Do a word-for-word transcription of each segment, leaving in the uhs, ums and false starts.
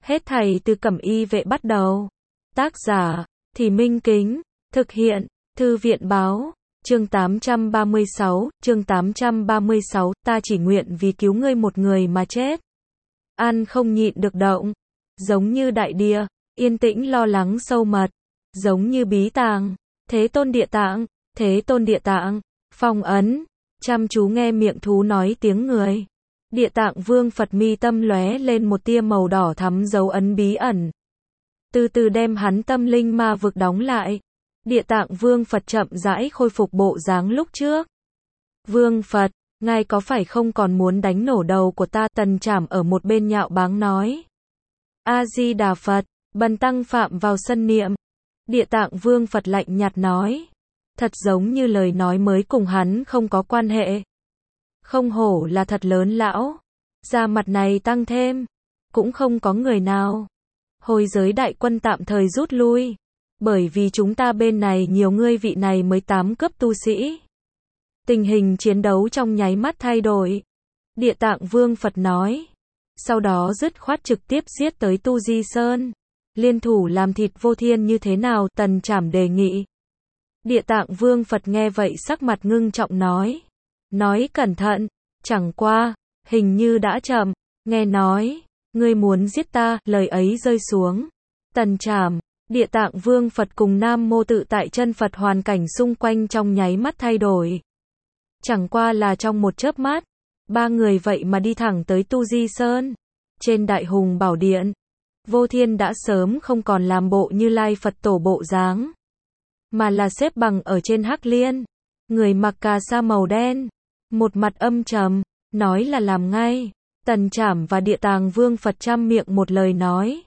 Hết thảy từ Cẩm Y Vệ bắt đầu. Tác giả, Thì Minh Kính. Thực hiện, Thư viện Báo. Chương tám trăm ba mươi sáu, chương tám trăm ba mươi sáu, ta chỉ nguyện vì cứu ngươi một người mà chết. An không nhịn được động. Giống như đại địa, yên tĩnh lo lắng sâu mật. Giống như bí tàng, Thế Tôn Địa Tạng, Thế Tôn Địa Tạng, phong ấn, chăm chú nghe miệng thú nói tiếng người. Địa Tạng Vương Phật mi tâm lóe lên một tia màu đỏ thắm dấu ấn bí ẩn. Từ từ đem hắn tâm linh ma vực đóng lại. Địa Tạng Vương Phật chậm rãi khôi phục bộ dáng lúc trước. Vương Phật, ngài có phải không còn muốn đánh nổ đầu của ta? Tần Trảm ở một bên nhạo báng nói. A-di-đà Phật, bần tăng phạm vào sân niệm. Địa Tạng Vương Phật lạnh nhạt nói. Thật giống như lời nói mới cùng hắn không có quan hệ. Không hổ là thật lớn lão. Da mặt này tăng thêm. Cũng không có người nào. Hồi giới đại quân tạm thời rút lui. Bởi vì chúng ta bên này nhiều ngươi vị này mới tám cấp tu sĩ. Tình hình chiến đấu trong nháy mắt thay đổi. Địa Tạng Vương Phật nói. Sau đó dứt khoát trực tiếp giết tới Tu Di Sơn. Liên thủ làm thịt Vô Thiên như thế nào? Tần Trảm đề nghị. Địa Tạng Vương Phật nghe vậy sắc mặt ngưng trọng nói. Nói cẩn thận, chẳng qua, hình như đã chậm, nghe nói, ngươi muốn giết ta, lời ấy rơi xuống. Tần Trảm, Địa Tạng Vương Phật cùng Nam Mô Tự Tại Chân Phật hoàn cảnh xung quanh trong nháy mắt thay đổi. Chẳng qua là trong một chớp mắt, ba người vậy mà đi thẳng tới Tu Di Sơn. Trên Đại Hùng Bảo Điện, Vô Thiên đã sớm không còn làm bộ Như Lai Phật Tổ bộ dáng, mà là xếp bằng ở trên hắc liên, người mặc cà sa màu đen, một mặt âm trầm, nói là làm ngay. Tần Trảm và Địa Tạng Vương Phật trăm miệng một lời nói.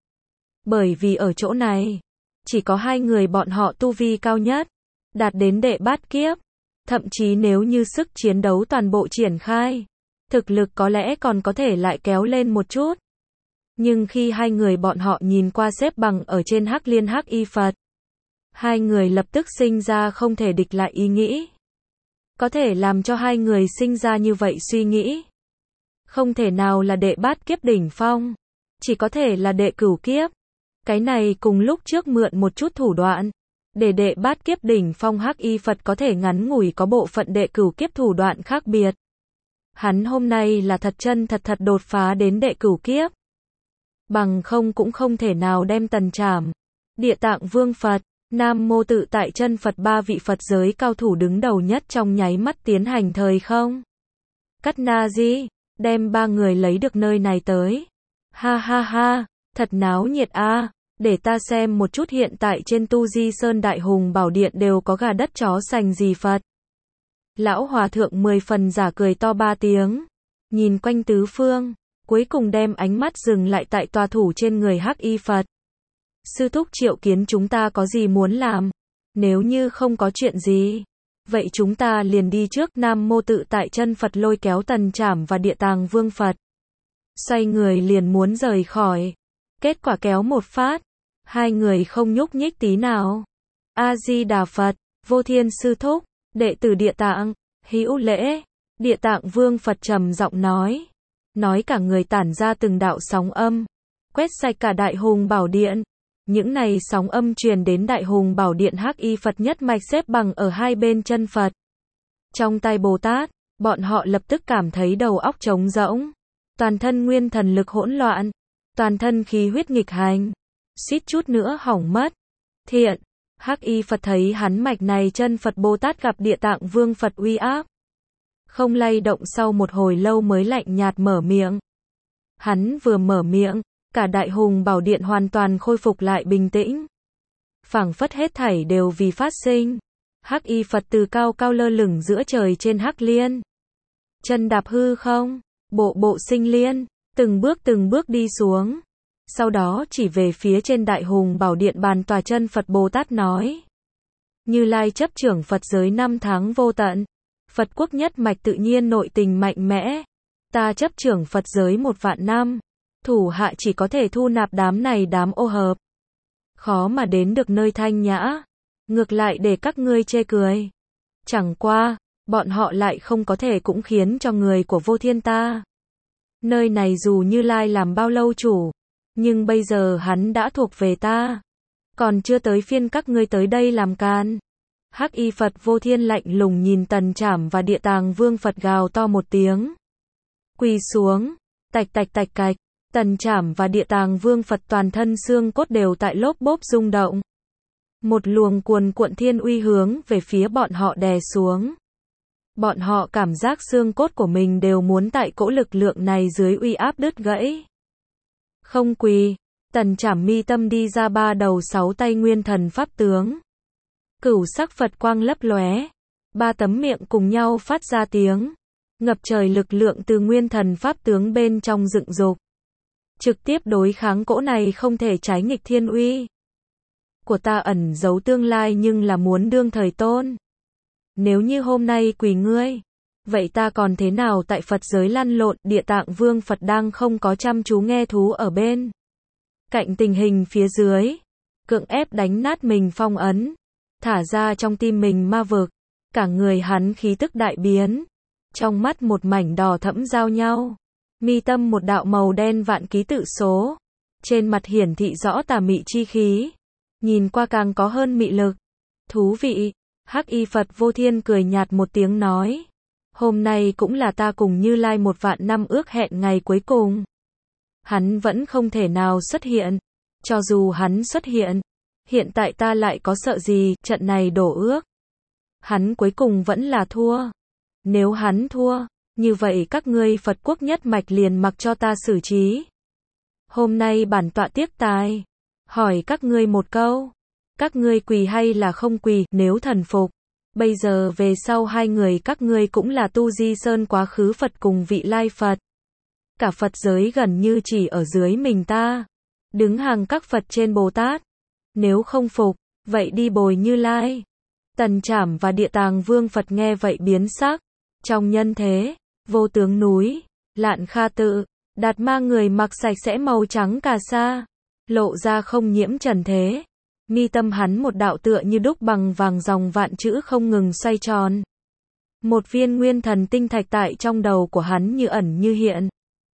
Bởi vì ở chỗ này, chỉ có hai người bọn họ tu vi cao nhất, đạt đến đệ bát kiếp. Thậm chí nếu như sức chiến đấu toàn bộ triển khai, thực lực có lẽ còn có thể lại kéo lên một chút. Nhưng khi hai người bọn họ nhìn qua xếp bằng ở trên hắc liên hắc y Phật, hai người lập tức sinh ra không thể địch lại ý nghĩ. Có thể làm cho hai người sinh ra như vậy suy nghĩ. Không thể nào là đệ bát kiếp đỉnh phong. Chỉ có thể là đệ cửu kiếp. Cái này cùng lúc trước mượn một chút thủ đoạn. Để đệ bát kiếp đỉnh phong hắc y Phật có thể ngắn ngủi có bộ phận đệ cửu kiếp thủ đoạn khác biệt. Hắn hôm nay là thật chân thật thật đột phá đến đệ cửu kiếp. Bằng không cũng không thể nào đem Tần Trảm, Địa Tạng Vương Phật, Nam Mô Tự Tại Chân Phật ba vị Phật giới cao thủ đứng đầu nhất trong nháy mắt tiến hành thời không. Cắt na di, đem ba người lấy được nơi này tới. Ha ha ha, thật náo nhiệt a, để ta xem một chút hiện tại trên Tu Di Sơn Đại Hùng Bảo Điện đều có gà đất chó sành gì Phật. Lão Hòa Thượng mười phần giả cười to ba tiếng, nhìn quanh tứ phương, cuối cùng đem ánh mắt dừng lại tại tòa thủ trên người hắc y Phật. Sư thúc Triệu Kiến, chúng ta có gì muốn làm? Nếu như không có chuyện gì, vậy chúng ta liền đi trước. Nam Mô Tự Tại Chân Phật lôi kéo Tần Trảm và Địa Tạng Vương Phật, xoay người liền muốn rời khỏi. Kết quả kéo một phát, hai người không nhúc nhích tí nào. A-di-đà Phật, Vô Thiên sư thúc, đệ tử Địa Tạng, hữu lễ. Địa Tạng Vương Phật trầm giọng nói. Nói cả người tản ra từng đạo sóng âm, quét sạch cả Đại Hùng Bảo Điện. Những này sóng âm truyền đến Đại Hùng Bảo Điện hắc y Phật nhất mạch xếp bằng ở hai bên chân Phật. Trong tay Bồ Tát, bọn họ lập tức cảm thấy đầu óc trống rỗng. Toàn thân nguyên thần lực hỗn loạn. Toàn thân khí huyết nghịch hành. Suýt chút nữa hỏng mất. Thiện, hắc y Phật thấy hắn mạch này chân Phật Bồ Tát gặp Địa Tạng Vương Phật uy áp. Không lay động, sau một hồi lâu mới lạnh nhạt mở miệng. Hắn vừa mở miệng, cả Đại Hùng Bảo Điện hoàn toàn khôi phục lại bình tĩnh. Phảng phất hết thảy đều vì phát sinh. Hắc y Phật từ cao cao lơ lửng giữa trời trên hắc liên. Chân đạp hư không, bộ bộ sinh liên, từng bước từng bước đi xuống. Sau đó chỉ về phía trên Đại Hùng Bảo Điện bàn tòa chân Phật Bồ Tát nói. Như Lai chấp trưởng Phật giới năm tháng vô tận. Phật quốc nhất mạch tự nhiên nội tình mạnh mẽ. Ta chấp trưởng Phật giới một vạn năm. Thủ hạ chỉ có thể thu nạp đám này đám ô hợp. Khó mà đến được nơi thanh nhã. Ngược lại để các ngươi chê cười. Chẳng qua, bọn họ lại không có thể cũng khiến cho người của Vô Thiên ta. Nơi này dù Như Lai làm bao lâu chủ, Nhưng bây giờ hắn đã thuộc về ta. Còn chưa tới phiên các ngươi tới đây làm can. Hắc y Phật Vô Thiên lạnh lùng nhìn Tần Trảm và Địa Tàng Vương Phật gào to một tiếng. Quỳ xuống, tạch tạch tạch cạch, Tần Trảm và Địa Tàng Vương Phật toàn thân xương cốt đều tại lốp bốp rung động. Một luồng cuồn cuộn thiên uy hướng về phía bọn họ đè xuống. Bọn họ cảm giác xương cốt của mình đều muốn tại cỗ lực lượng này dưới uy áp đứt gãy. Không quỳ, Tần Trảm mi tâm đi ra ba đầu sáu tay nguyên thần pháp tướng. Cửu sắc Phật quang lấp lóe, ba tấm miệng cùng nhau phát ra tiếng, ngập trời lực lượng từ nguyên thần pháp tướng bên trong dựng dục, trực tiếp đối kháng cỗ này không thể trái nghịch thiên uy của ta ẩn giấu tương lai nhưng là muốn đương thời tôn. Nếu như hôm nay quỳ ngươi, vậy ta còn thế nào tại Phật giới lăn lộn? Địa Tạng Vương Phật đang không có chăm chú nghe thú ở bên cạnh tình hình phía dưới, cưỡng ép đánh nát mình phong ấn, thả ra trong tim mình ma vực, cả người hắn khí tức đại biến, trong mắt một mảnh đỏ thẫm giao nhau, mi tâm một đạo màu đen vạn ký tự số, trên mặt hiển thị rõ tà mị chi khí, nhìn qua càng có hơn mị lực. Thú vị. Hắc y Phật Vô Thiên cười nhạt một tiếng nói, hôm nay cũng là ta cùng Như Lai một vạn năm ước hẹn ngày cuối cùng. Hắn vẫn không thể nào xuất hiện, cho dù hắn xuất hiện, hiện tại ta lại có sợ gì? Trận này đổ ước, hắn cuối cùng vẫn là thua. Nếu hắn thua, như vậy các ngươi Phật quốc nhất mạch liền mặc cho ta xử trí. Hôm nay bản tọa tiếp tài, hỏi các ngươi một câu, các ngươi quỳ hay là không quỳ? Nếu thần phục, bây giờ về sau hai người các ngươi cũng là Tu Di Sơn quá khứ Phật cùng vị lai Phật. Cả Phật giới gần như chỉ ở dưới mình ta, đứng hàng các Phật trên Bồ Tát. Nếu không phục, vậy đi bồi Như Lai. Tần Trảm và Địa Tàng Vương Phật nghe vậy biến sắc. Trong nhân thế, vô tướng núi, Lạn Kha tự, Đạt Ma người mặc sạch sẽ màu trắng cà sa, lộ ra không nhiễm trần thế. Mi tâm hắn một đạo tựa như đúc bằng vàng dòng vạn chữ không ngừng xoay tròn. Một viên nguyên thần tinh thạch tại trong đầu của hắn như ẩn như hiện.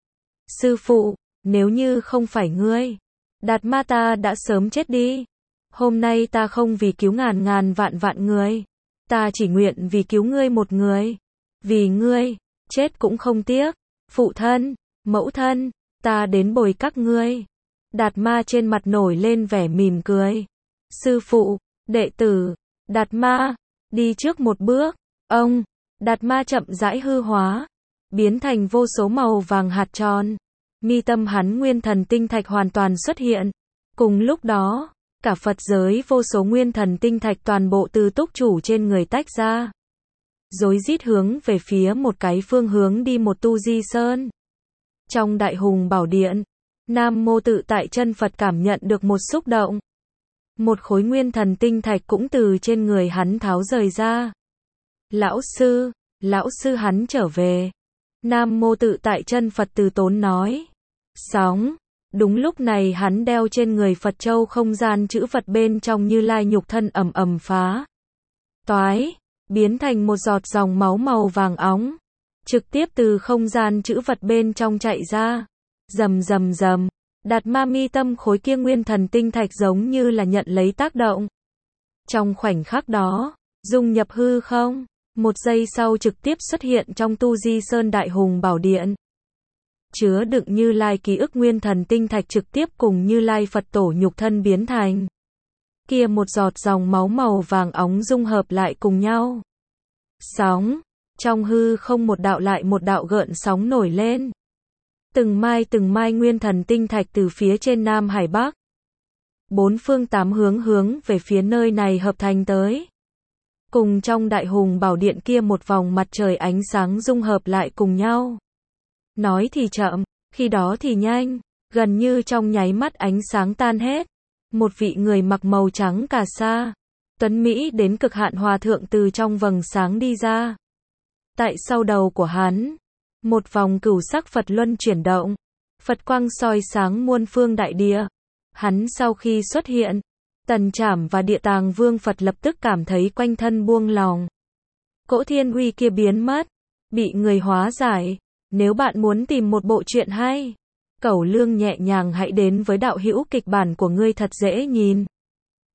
Sư phụ, nếu như không phải ngươi, Đạt Ma ta đã sớm chết đi. Hôm nay ta không vì cứu ngàn ngàn vạn vạn người, ta chỉ nguyện vì cứu ngươi một người. Vì ngươi, chết cũng không tiếc. Phụ thân, mẫu thân, ta đến bồi các ngươi. Đạt Ma trên mặt nổi lên vẻ mỉm cười. Sư phụ, đệ tử, Đạt Ma, đi trước một bước. Ông, Đạt Ma chậm rãi hư hóa, biến thành vô số màu vàng hạt tròn. Mi tâm hắn nguyên thần tinh thạch hoàn toàn xuất hiện. Cùng lúc đó, cả Phật giới vô số nguyên thần tinh thạch toàn bộ từ túc chủ trên người tách ra, rối rít hướng về phía một cái phương hướng đi một Tu Di Sơn. Trong Đại Hùng Bảo Điện, Nam Mô Tự Tại Chân Phật cảm nhận được một xúc động. Một khối nguyên thần tinh thạch cũng từ trên người hắn tháo rời ra. Lão sư, lão sư hắn trở về. Nam Mô Tự Tại Chân Phật từ tốn nói. Sóng. Đúng lúc này hắn đeo trên người Phật châu không gian chữ vật bên trong Như Lai nhục thân ầm ầm phá toái, biến thành một giọt dòng máu màu vàng óng, trực tiếp từ không gian chữ vật bên trong chạy ra. Rầm rầm rầm, Đạt Ma mi tâm khối kia nguyên thần tinh thạch giống như là nhận lấy tác động. Trong khoảnh khắc đó, dung nhập hư không, một giây sau trực tiếp xuất hiện trong Tu Di Sơn Đại Hùng Bảo Điện. Chứa đựng Như Lai ký ức nguyên thần tinh thạch trực tiếp cùng Như Lai Phật tổ nhục thân biến thành. Kia một giọt dòng máu màu vàng óng dung hợp lại cùng nhau. Sóng, trong hư không một đạo lại một đạo gợn sóng nổi lên. Từng mai từng mai nguyên thần tinh thạch từ phía trên Nam Hải Bắc, bốn phương tám hướng hướng về phía nơi này hợp thành tới. Cùng trong Đại Hùng Bảo Điện kia một vòng mặt trời ánh sáng dung hợp lại cùng nhau. Nói thì chậm, khi đó thì nhanh, gần như trong nháy mắt ánh sáng tan hết. Một vị người mặc màu trắng cà sa, tuấn Mỹ đến cực hạn hòa thượng từ trong vầng sáng đi ra. Tại sau đầu của hắn, một vòng cửu sắc Phật luân chuyển động, Phật quang soi sáng muôn phương đại địa. Hắn sau khi xuất hiện, Tần Trảm và Địa Tàng Vương Phật lập tức cảm thấy quanh thân buông lòng. Cỗ thiên uy kia biến mất, bị người hóa giải. Nếu bạn muốn tìm một bộ truyện hay, Cẩu Lương nhẹ nhàng hãy đến với đạo hữu kịch bản của ngươi thật dễ nhìn.